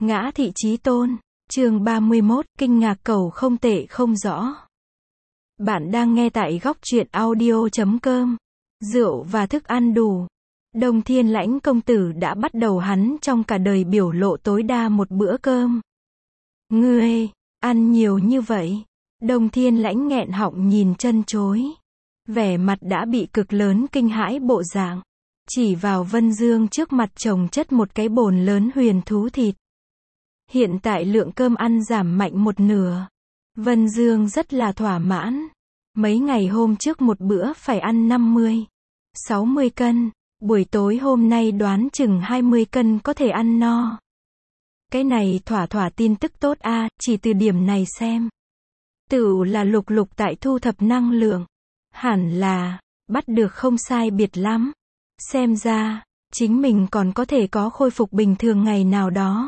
Ngã thị chí tôn, chương 31, kinh ngạc cầu không tệ không rõ. Bạn đang nghe tại góc truyện audio.com. Rượu và thức ăn đủ. Đông Thiên Lãnh công tử đã bắt đầu hắn trong cả đời biểu lộ tối đa một bữa cơm. Ngươi, ăn nhiều như vậy. Đông Thiên Lãnh nghẹn họng nhìn chân chối. Vẻ mặt đã bị cực lớn kinh hãi bộ dạng. Chỉ vào Vân Dương trước mặt chồng chất một cái bồn lớn huyền thú thịt. Hiện tại lượng cơm ăn giảm mạnh một nửa. Vân Dương rất là thỏa mãn. Mấy ngày hôm trước một bữa phải ăn 50, 60 cân. Buổi tối hôm nay đoán chừng 20 cân có thể ăn no. Cái này thỏa tin tức tốt a, chỉ từ điểm này xem. Tựu là lục lục tại thu thập năng lượng. Hẳn là, bắt được không sai biệt lắm. Xem ra, chính mình còn có thể có khôi phục bình thường ngày nào đó.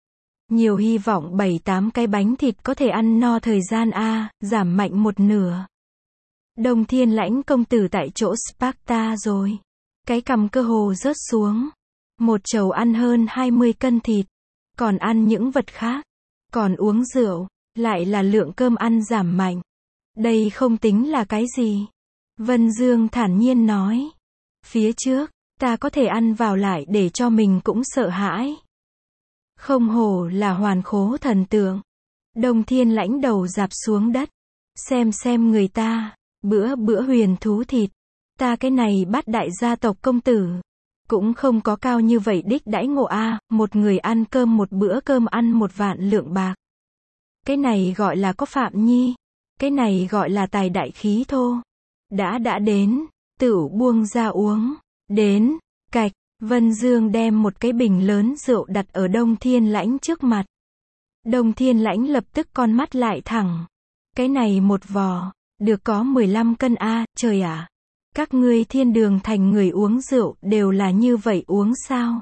Nhiều hy vọng 7-8 cái bánh thịt có thể ăn no thời gian a, giảm mạnh một nửa. Đông Thiên Lãnh công tử tại chỗ Sparta rồi. Cái cằm cơ hồ rớt xuống. Một chầu ăn hơn 20 cân thịt. Còn ăn những vật khác. Còn uống rượu. Lại là lượng cơm ăn giảm mạnh. Đây không tính là cái gì. Vân Dương thản nhiên nói. Phía trước, ta có thể ăn vào lại để cho mình cũng sợ hãi. Không hổ là hoàn khố thần tượng. Đông Thiên Lãnh đầu dạp xuống đất. Xem người ta, bữa huyền thú thịt. Ta cái này bát đại gia tộc công tử. Cũng không có cao như vậy đích đãi ngộ a, một người ăn cơm một bữa cơm ăn 1 vạn lượng bạc. Cái này gọi là có phạm nhi. Cái này gọi là tài đại khí thô. Đã đến, tửu buông ra uống. Đến, cạch, Vân Dương đem một cái bình lớn rượu đặt ở Đông Thiên Lãnh trước mặt. Đông Thiên Lãnh lập tức con mắt lại thẳng. Cái này một vò, được có 15 cân a, trời ạ. Các ngươi Thiên Đường thành người uống rượu đều là như vậy uống sao?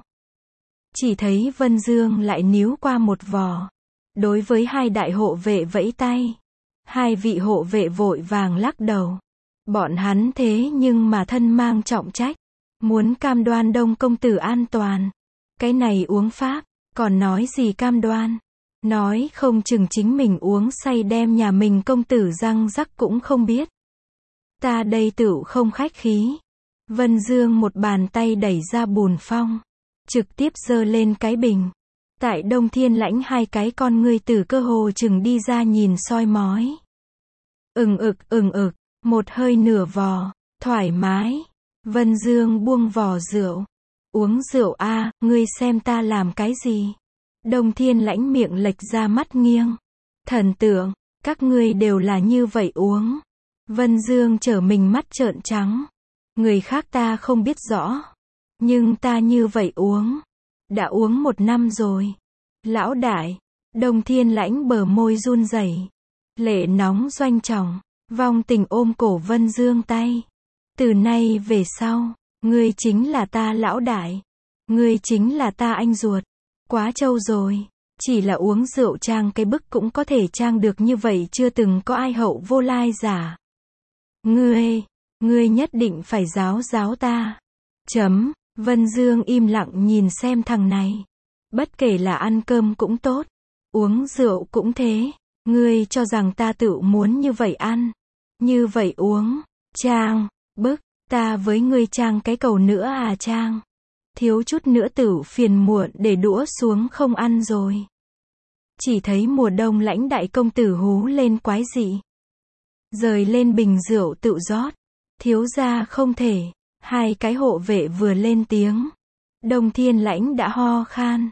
Chỉ thấy Vân Dương lại níu qua một vò. Đối với hai đại hộ vệ vẫy tay. Hai vị hộ vệ vội vàng lắc đầu. Bọn hắn thế nhưng mà thân mang trọng trách. Muốn cam đoan Đông công tử an toàn. Cái này uống pháp, còn nói gì cam đoan. Nói không chừng chính mình uống say đem nhà mình công tử răng rắc cũng không biết. Ta đây tựu không khách khí. Vân Dương một bàn tay đẩy ra bùn phong. Trực tiếp giơ lên cái bình. Tại Đông Thiên Lãnh hai cái con ngươi từ cơ hồ chừng đi ra nhìn soi mói. Một hơi nửa vò, thoải mái. Vân Dương buông vò rượu. Uống rượu a, ngươi xem ta làm cái gì? Đông Thiên Lãnh miệng lệch ra mắt nghiêng. Thần tượng, các ngươi đều là như vậy uống. Vân Dương trở mình mắt trợn trắng. Người khác ta không biết rõ. Nhưng ta như vậy uống. Đã uống 1 năm rồi. Lão đại. Đông Thiên Lãnh bờ môi run rẩy. Lệ nóng doanh trọng. Vong tình ôm cổ Vân Dương tay. Từ nay về sau, ngươi chính là ta lão đại. Ngươi chính là ta anh ruột. Quá trâu rồi. Chỉ là uống rượu trang cái bức cũng có thể trang được như vậy, chưa từng có ai hậu vô lai giả. Ngươi nhất định phải giáo ta. Vân Dương im lặng nhìn xem thằng này. Bất kể là ăn cơm cũng tốt, uống rượu cũng thế. Ngươi cho rằng ta tự muốn như vậy ăn, như vậy uống, trang, bức, ta với ngươi trang cái cầu nữa à trang. Thiếu chút nữa tử phiền muộn để đũa xuống không ăn rồi. Chỉ thấy Mùa Đông Lãnh đại công tử hú lên quái dị. Rời lên bình rượu tự rót. Thiếu gia không thể. Hai cái hộ vệ vừa lên tiếng. Đông Thiên Lãnh đã ho khan.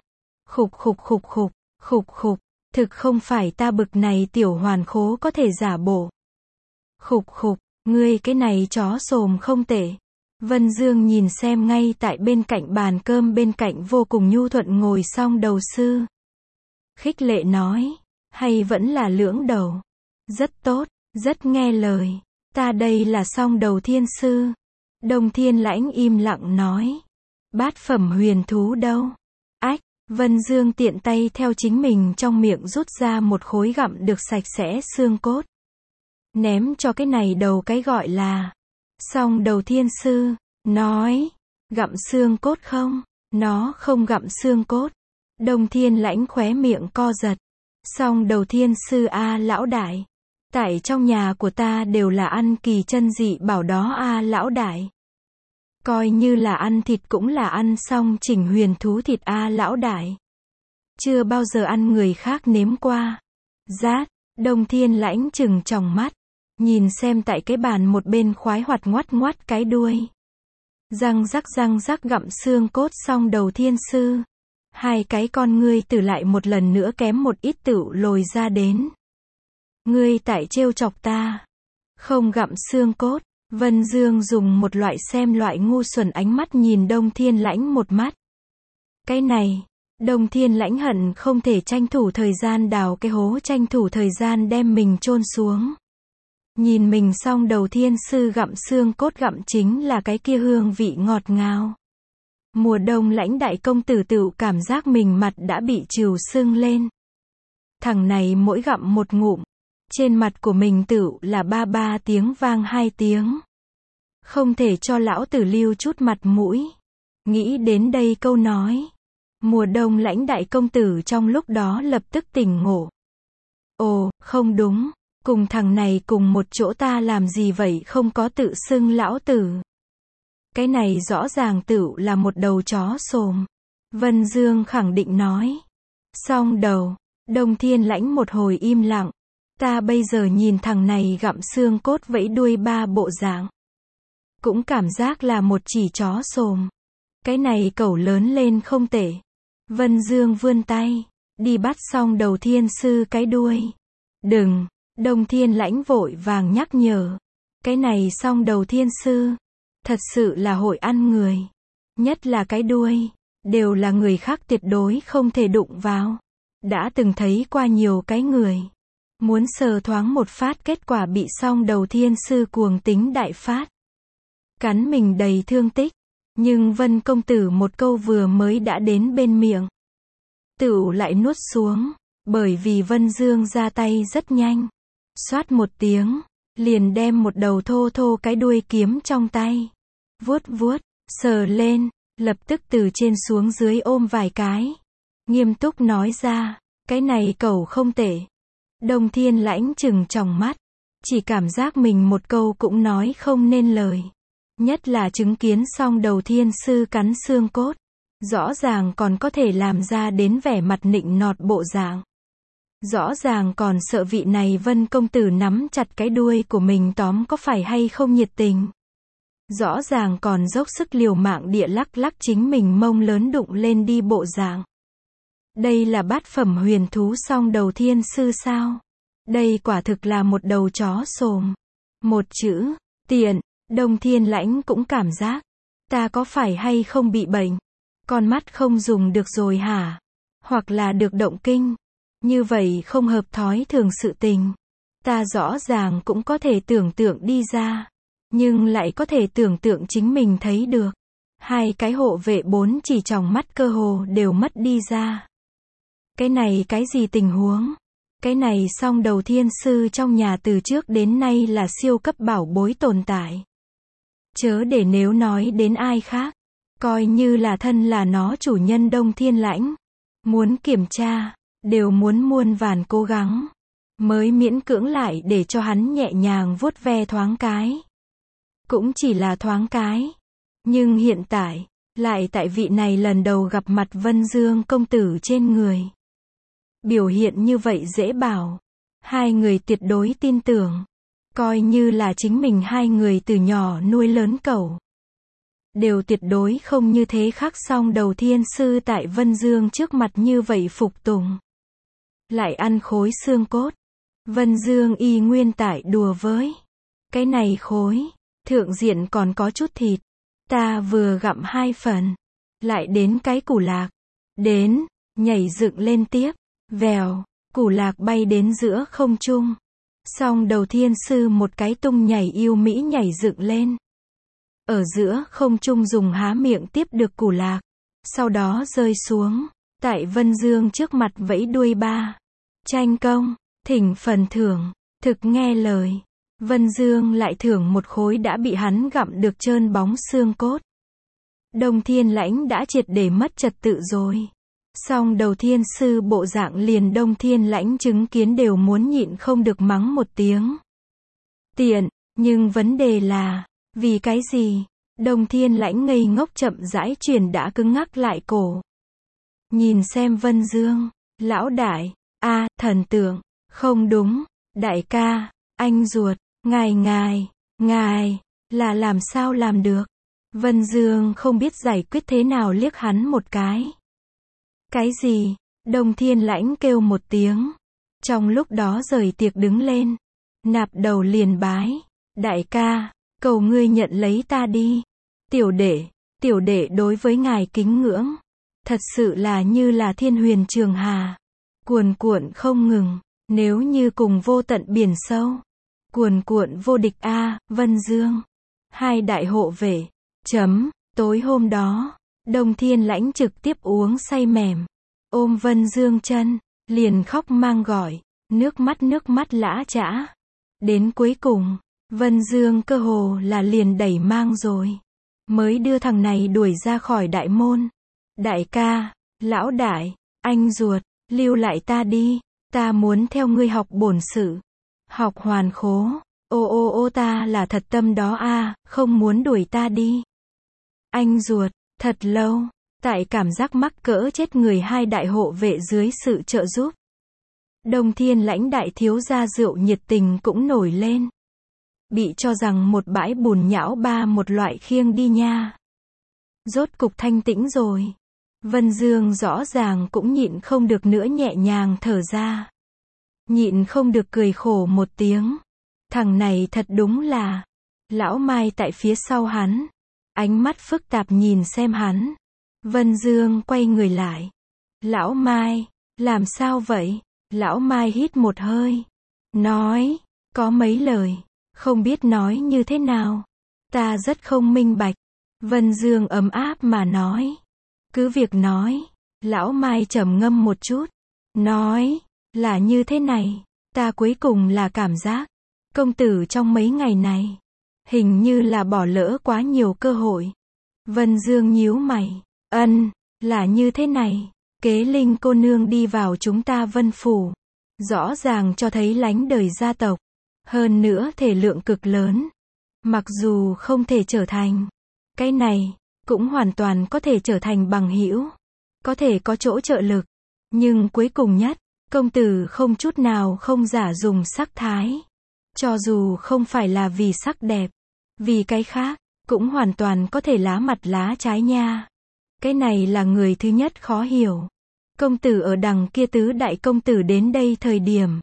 Khục. Thực không phải ta bực này tiểu hoàn khố có thể giả bộ. Khục, ngươi cái này chó xồm không tệ. Vân Dương nhìn xem ngay tại bên cạnh bàn cơm bên cạnh vô cùng nhu thuận ngồi song đầu sư. Khích lệ nói. Hay vẫn là lưỡng đầu. Rất tốt, rất nghe lời. Ta đây là song đầu thiên sư. Đông Thiên Lãnh im lặng nói. Bát phẩm huyền thú đâu? Ách, Vân Dương tiện tay theo chính mình trong miệng rút ra một khối gặm được sạch sẽ xương cốt. Ném cho cái này đầu cái gọi là song đầu thiên sư. Nói, gặm xương cốt không? Nó không gặm xương cốt. Đông Thiên Lãnh khóe miệng co giật. Song Đầu Thiên Sư a lão đại. Tại trong nhà của ta đều là ăn kỳ chân dị bảo đó a lão đại. Coi như là ăn thịt cũng là ăn xong chỉnh huyền thú thịt a lão đại. Chưa bao giờ ăn người khác nếm qua. Rát, Đông Thiên Lãnh trừng tròng mắt. Nhìn xem tại cái bàn một bên khoái hoạt ngoắt ngoắt cái đuôi. Răng rắc gặm xương cốt xong Đầu Thiên Sư. Hai cái con ngươi tử lại một lần nữa kém một ít tựu lồi ra đến. Ngươi tại trêu chọc ta. Không gặm xương cốt. Vân Dương dùng một loại xem loại ngu xuẩn ánh mắt nhìn Đông Thiên Lãnh một mắt. Cái này, Đông Thiên Lãnh hận không thể tranh thủ thời gian đào cái hố, tranh thủ thời gian đem mình chôn xuống. Nhìn mình xong Đầu Thiên Sư gặm xương cốt, gặm chính là cái kia hương vị ngọt ngào. Mùa đông Lãnh đại công tử tựu cảm giác mình mặt đã bị trìu sưng lên. Thằng này mỗi gặm một ngụm, trên mặt của mình tựu là ba tiếng vang 2 tiếng. Không thể cho lão tử lưu chút mặt mũi. Nghĩ đến đây câu nói, mùa đông Lãnh đại công tử trong lúc đó lập tức tỉnh ngộ. Ồ, không đúng, cùng thằng này cùng một chỗ ta làm gì vậy, không có tự xưng lão tử. Cái này rõ ràng tựu là một đầu chó xồm. Vân Dương khẳng định nói. Song đầu, Đông Thiên Lãnh một hồi im lặng. Ta bây giờ nhìn thằng này gặm xương cốt vẫy đuôi ba bộ dạng. Cũng cảm giác là một chỉ chó xồm. Cái này cẩu lớn lên không tệ. Vân Dương vươn tay, đi bắt xong Đầu Thiên Sư cái đuôi. Đừng, Đông Thiên Lãnh vội vàng nhắc nhở. Cái này xong Đầu Thiên Sư, thật sự là hội ăn người. Nhất là cái đuôi, đều là người khác tuyệt đối không thể đụng vào. Đã từng thấy qua nhiều cái người. Muốn sờ thoáng một phát, kết quả bị xong Đầu Thiên Sư cuồng tính đại phát. Cắn mình đầy thương tích. Nhưng Vân công tử một câu vừa mới đã đến bên miệng, tựu lại nuốt xuống. Bởi vì Vân Dương ra tay rất nhanh. Xoát một tiếng, liền đem một đầu thô thô cái đuôi kiếm trong tay. Vuốt vuốt, sờ lên, lập tức từ trên xuống dưới ôm vài cái. Nghiêm túc nói ra, cái này cẩu không tệ. Đông Thiên Lãnh trừng tròng mắt. Chỉ cảm giác mình một câu cũng nói không nên lời. Nhất là chứng kiến xong Đầu Thiên Sư cắn xương cốt. Rõ ràng còn có thể làm ra đến vẻ mặt nịnh nọt bộ dạng. Rõ ràng còn sợ vị này Vân công tử nắm chặt cái đuôi của mình tóm có phải hay không nhiệt tình. Rõ ràng còn dốc sức liều mạng địa lắc lắc chính mình mông lớn đụng lên đi bộ dạng. Đây là bát phẩm huyền thú song Đầu Thiên Sư sao? Đây quả thực là một đầu chó xồm. Một chữ, tiện. Đông Thiên Lãnh cũng cảm giác, ta có phải hay không bị bệnh? Con mắt không dùng được rồi hả? Hoặc là được động kinh? Như vậy không hợp thói thường sự tình. Ta rõ ràng cũng có thể tưởng tượng đi ra. Nhưng lại có thể tưởng tượng chính mình thấy được. Hai cái hộ vệ 4 chỉ tròng mắt cơ hồ đều mất đi ra. Cái này cái gì tình huống? Cái này song Đầu Thiên Sư trong nhà từ trước đến nay là siêu cấp bảo bối tồn tại. Chớ để nếu nói đến ai khác, coi như là thân là nó chủ nhân Đông Thiên Lãnh. Muốn kiểm tra, đều muốn muôn vàn cố gắng. Mới miễn cưỡng lại để cho hắn nhẹ nhàng vuốt ve thoáng cái. Cũng chỉ là thoáng cái. Nhưng hiện tại, lại tại vị này lần đầu gặp mặt Vân Dương công tử trên người. Biểu hiện như vậy dễ bảo. Hai người tuyệt đối tin tưởng. Coi như là chính mình hai người từ nhỏ nuôi lớn cẩu. Đều tuyệt đối không như thế khác song Đầu Thiên Sư tại Vân Dương trước mặt như vậy phục tùng. Lại ăn khối xương cốt. Vân Dương y nguyên tại đùa với. Cái này khối, thượng diện còn có chút thịt. Ta vừa gặm 2 phần. Lại đến cái củ lạc. Đến, nhảy dựng lên tiếp. Vèo, củ lạc bay đến giữa không trung. Song Đầu Thiên Sư một cái tung nhảy yêu mỹ nhảy dựng lên. Ở giữa không trung dùng há miệng tiếp được củ lạc. Sau đó rơi xuống. Tại Vân Dương trước mặt vẫy đuôi ba. Tranh công, thỉnh phần thưởng, thực nghe lời. Vân Dương lại thưởng một khối đã bị hắn gặm được trơn bóng xương cốt. Đông Thiên Lãnh đã triệt để mất trật tự rồi. Song đầu thiên sư bộ dạng liền Đông Thiên Lãnh chứng kiến đều muốn nhịn không được mắng một tiếng. Tiện, nhưng vấn đề là, vì cái gì? Đông Thiên Lãnh ngây ngốc chậm rãi chuyển đã cứng ngắc lại cổ. Nhìn xem Vân Dương, lão đại, thần tượng, không đúng, đại ca, anh ruột, ngài, là làm sao làm được? Vân Dương không biết giải quyết thế nào liếc hắn một cái. Cái gì? Đông Thiên Lãnh kêu một tiếng. Trong lúc đó rời tiệc đứng lên. Nạp đầu liền bái. Đại ca, cầu ngươi nhận lấy ta đi. Tiểu đệ đối với ngài kính ngưỡng. Thật sự là như là thiên huyền trường hà. Cuồn cuộn không ngừng. Nếu như cùng vô tận biển sâu. Cuồn cuộn vô địch Vân Dương. Hai đại hộ vệ. Tối hôm đó, Đông Thiên Lãnh trực tiếp uống say mềm. Ôm Vân Dương chân, liền khóc mang gọi, nước mắt lã chã. Đến cuối cùng, Vân Dương cơ hồ là liền đẩy mang rồi. Mới đưa thằng này đuổi ra khỏi đại môn. Đại ca, lão đại, anh ruột, lưu lại ta đi, ta muốn theo ngươi học bổn sự. Học hoàn khố, ô ta là thật tâm đó không muốn đuổi ta đi. Anh ruột, thật lâu, tại cảm giác mắc cỡ chết người hai đại hộ vệ dưới sự trợ giúp. Đông Thiên Lãnh đại thiếu gia rượu nhiệt tình cũng nổi lên. Bị cho rằng một bãi bùn nhão một loại khiêng đi nha. Rốt cục thanh tĩnh rồi. Vân Dương rõ ràng cũng nhịn không được nữa nhẹ nhàng thở ra. Nhịn không được cười khổ một tiếng. Thằng này thật đúng là. Lão Mai tại phía sau hắn. Ánh mắt phức tạp nhìn xem hắn. Vân Dương quay người lại. Lão Mai, làm sao vậy? Lão Mai hít một hơi. Nói, có mấy lời, không biết nói như thế nào. Ta rất không minh bạch. Vân Dương ấm áp mà nói. Cứ việc nói. Lão Mai trầm ngâm một chút. Nói, là như thế này. Ta cuối cùng là cảm giác. Công tử trong mấy ngày này. Hình như là bỏ lỡ quá nhiều cơ hội. Vân Dương nhíu mày. Là như thế này. Kế Linh cô nương đi vào chúng ta Vân Phủ. Rõ ràng cho thấy lánh đời gia tộc. Hơn nữa thể lượng cực lớn. Mặc dù không thể trở thành. Cái này, cũng hoàn toàn có thể trở thành bằng hữu. Có thể có chỗ trợ lực. Nhưng cuối cùng nhất, công tử không chút nào không giả dùng sắc thái. Cho dù không phải là vì sắc đẹp. Vì cái khác, cũng hoàn toàn có thể lá mặt lá trái nha. Cái này là người thứ nhất khó hiểu. Công tử ở đằng kia tứ đại công tử đến đây thời điểm.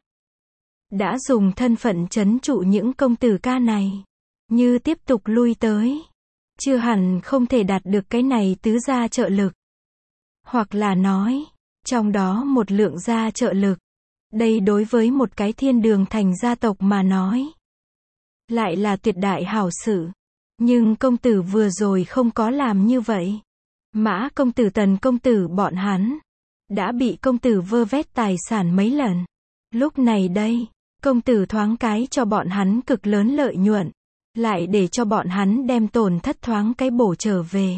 Đã dùng thân phận trấn trụ những công tử ca này. Như tiếp tục lui tới. Chưa hẳn không thể đạt được cái này tứ gia trợ lực. Hoặc là nói, trong đó một lượng gia trợ lực. Đây đối với một cái thiên đường thành gia tộc mà nói. Lại là tuyệt đại hảo sự. Nhưng công tử vừa rồi không có làm như vậy. Mã công tử Tần công tử bọn hắn. Đã bị công tử vơ vét tài sản mấy lần. Lúc này đây, công tử thoáng cái cho bọn hắn cực lớn lợi nhuận. Lại để cho bọn hắn đem tổn thất thoáng cái bổ trở về.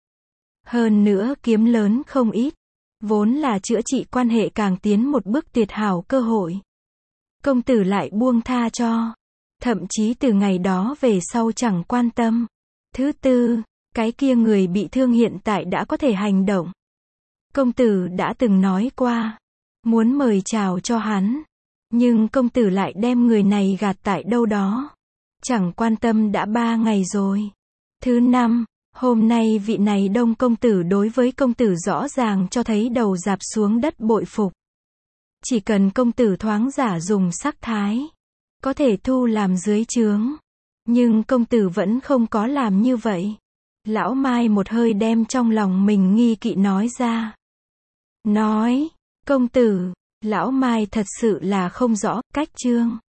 Hơn nữa kiếm lớn không ít. Vốn là chữa trị quan hệ càng tiến một bước tuyệt hảo cơ hội. Công tử lại buông tha cho. Thậm chí từ ngày đó về sau chẳng quan tâm. Thứ tư, cái kia người bị thương hiện tại đã có thể hành động. Công tử đã từng nói qua. Muốn mời chào cho hắn. Nhưng công tử lại đem người này gạt tại đâu đó. Chẳng quan tâm đã 3 ngày rồi. Thứ năm, hôm nay vị này Đông công tử đối với công tử rõ ràng cho thấy đầu dạp xuống đất bội phục. Chỉ cần công tử thoáng giả dùng sắc thái. Có thể thu làm dưới trướng. Nhưng công tử vẫn không có làm như vậy. Lão Mai một hơi đem trong lòng mình nghi kỵ nói ra. Nói, công tử, Lão Mai thật sự là không rõ cách chương.